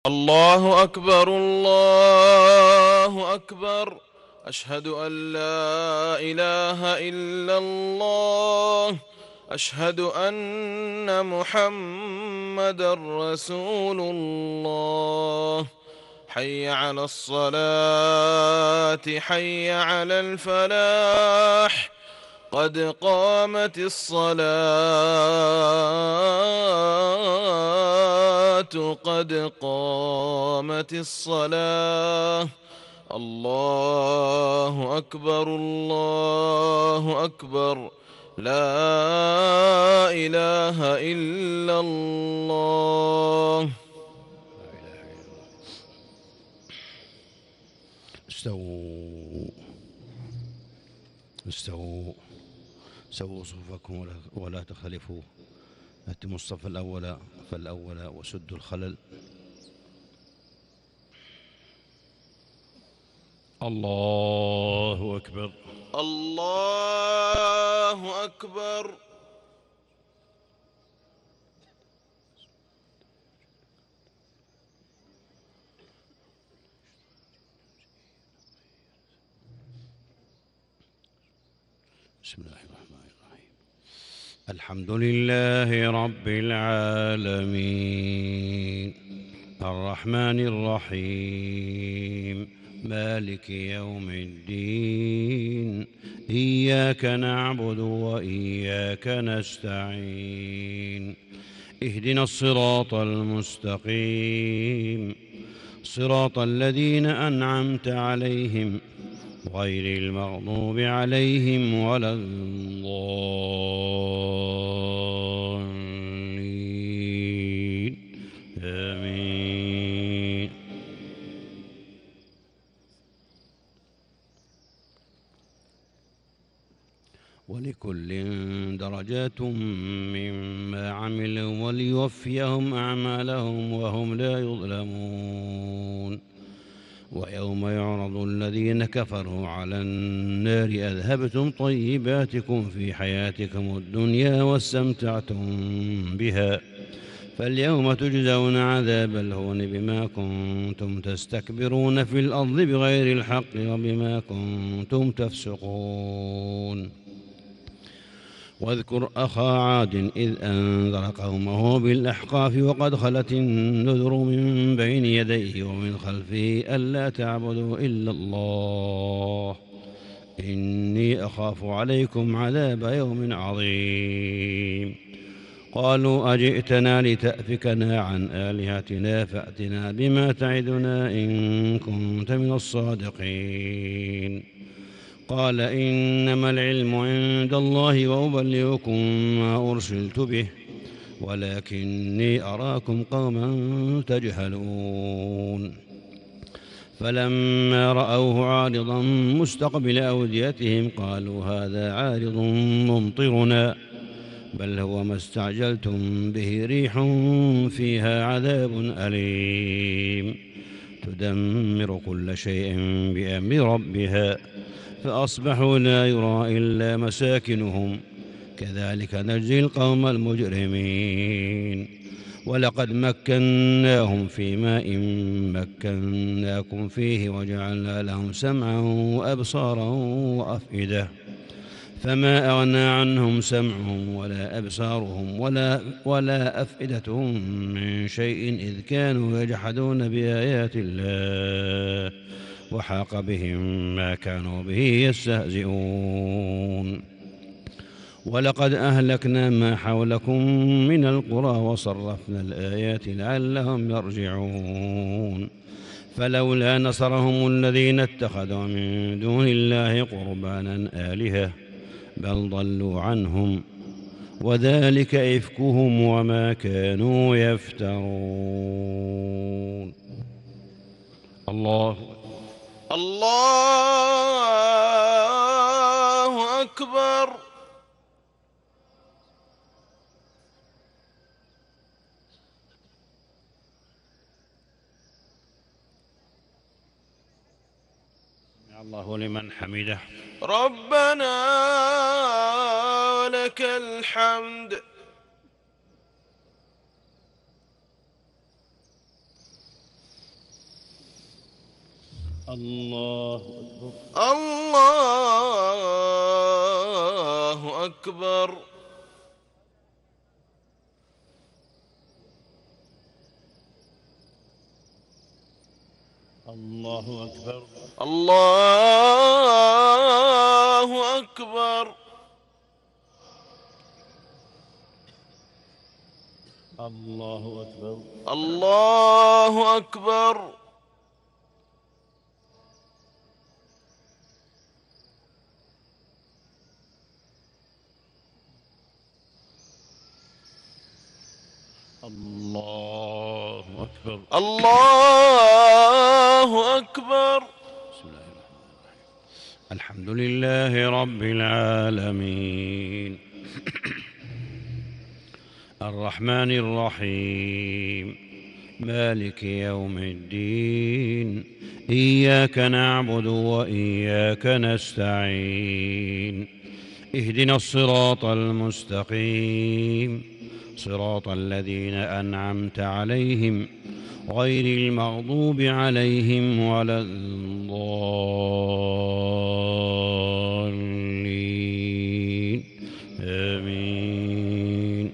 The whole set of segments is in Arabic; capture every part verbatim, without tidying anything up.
الله أكبر الله أكبر. أشهد أن لا إله إلا الله. أشهد أن محمدًا رسول الله. حي على الصلاة حي على الفلاح. قد قامت الصلاة قد قامت الصلاة. الله أكبر الله أكبر. لا إله إلا الله. استووا استووا سووا صفوفكم ولا تختلفوا. أتموا الصف الأول فالأول وسدوا الخلل. الله أكبر الله أكبر. بسم الله الرحمن الرحيم. الحمد لله رب العالمين الرحمن الرحيم مالك يوم الدين. إياك نعبد وإياك نستعين. اهدنا الصراط المستقيم صراط الذين أنعمت عليهم غير المغضوب عليهم ولا الضالين. آمين. ولكل درجات مما عملوا وليوفيهم أعمالهم وهم لا يظلمون. ويوم يعرض الذين كفروا على النار أذهبتم طيباتكم في حياتكم الدنيا واستمتعتم بها فاليوم تجزون عذاب الهون بما كنتم تستكبرون في الأرض بغير الحق وبما كنتم تفسقون. واذكر أخا عاد إذ أنذر قومه بالأحقاف وقد خلت النذر من بين يديه ومن خلفه ألا تعبدوا إلا الله إني أخاف عليكم عذاب يوم عظيم. قالوا أجئتنا لتأفكنا عن آلهتنا فأتنا بما تعدنا إن كنت من الصادقين. قال إنما العلم عند الله وأبلغكم ما أرسلت به ولكني أراكم قوما تجهلون. فلما رأوه عارضا مستقبل أوديتهم قالوا هذا عارض ممطرنا بل هو ما استعجلتم به ريح فيها عذاب أليم تدمر كل شيء بأمر ربها فأصبحوا لا يرى إلا مساكنهم كذلك نجزي القوم المجرمين. ولقد مكناهم في ماء مكناكم فيه وجعلنا لهم سمعا وأبصارا وأفئدة فما أغنى عنهم سمعهم ولا أبصارهم ولا, ولا أفئدتهم من شيء إذ كانوا يجحدون بآيات الله وحاق بهم ما كانوا به يستهزئون. ولقد أهلكنا ما حولكم من القرى وصرفنا الآيات لعلهم يرجعون. فلولا نصرهم الذين اتخذوا من دون الله قربانا آلهة بل ضلوا عنهم وذلك إفكهم وما كانوا يفترون. الله الله أكبر. الله لمن حمده. ربنا ولك الحمد. الله أكبر. الله أكبر. الله أكبر. الله أكبر. الله أكبر. الله أكبر. الله أكبر. الله أكبر. بسم الله الرحمن الرحيم. الحمد لله رب العالمين الرحمن الرحيم مالك يوم الدين إياك نعبد وإياك نستعين اهدنا الصراط المستقيم صراط الذين أنعمت عليهم غير المغضوب عليهم ولا الضالين آمين.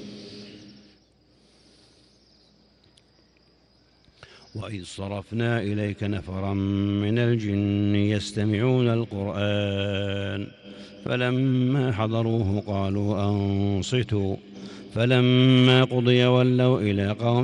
وإذ صرفنا إليك نفرا من الجن يستمعون القرآن فلما حضروه قالوا أنصتوا فلما قضي ولوا إلى قوم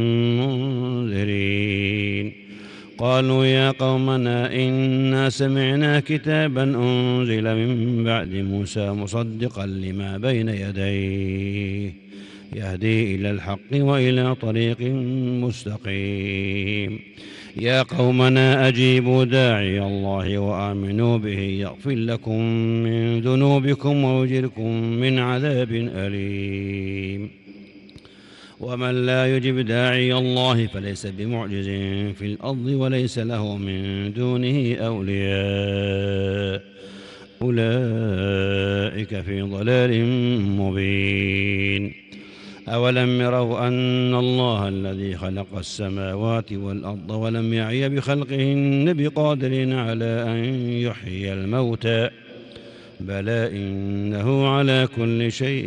منذرين قالوا يا قومنا إنا سمعنا كتابا أنزل من بعد موسى مصدقا لما بين يديه يهدي إلى الحق وإلى طريق مستقيم يا قومنا أجيبوا داعي الله وآمنوا به يغفر لكم من ذنوبكم ويجركم من عذاب أليم ومن لا يجب داعي الله فليس بمعجز في الأرض وليس له من دونه أولياء أولئك في ضلال مبين أولم يروا أن الله الذي خلق السماوات والأرض ولم يعي بخلقهن بقادر على أن يحيي الموتى بلى إنه على كل شيء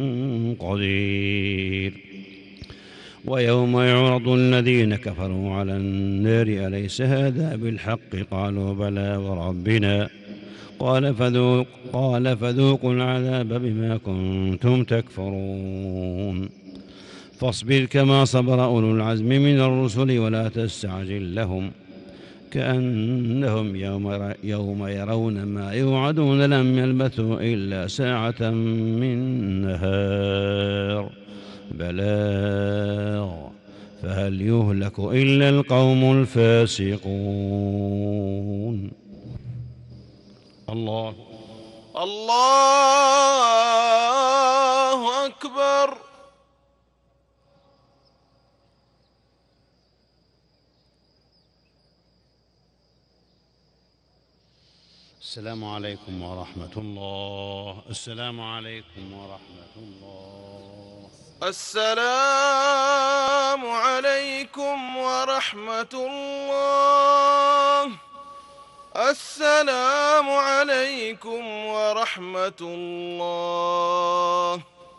قدير ويوم يعرض الذين كفروا على النار أليس هذا بالحق قالوا بلى وربنا قال فذوق قال فذوقوا العذاب بما كنتم تكفرون فاصبر كما صبر أولو العزم من الرسل ولا تستعجل لهم كأنهم يوم, يوم يرون ما يوعدون لم يلبثوا إلا ساعة من نهار بلاغ فهل يهلك إلا القوم الفاسقون. الله الله أكبر. السلام عليكم ورحمة الله. السلام عليكم ورحمة الله. السلام عليكم ورحمة الله. السلام عليكم ورحمة الله.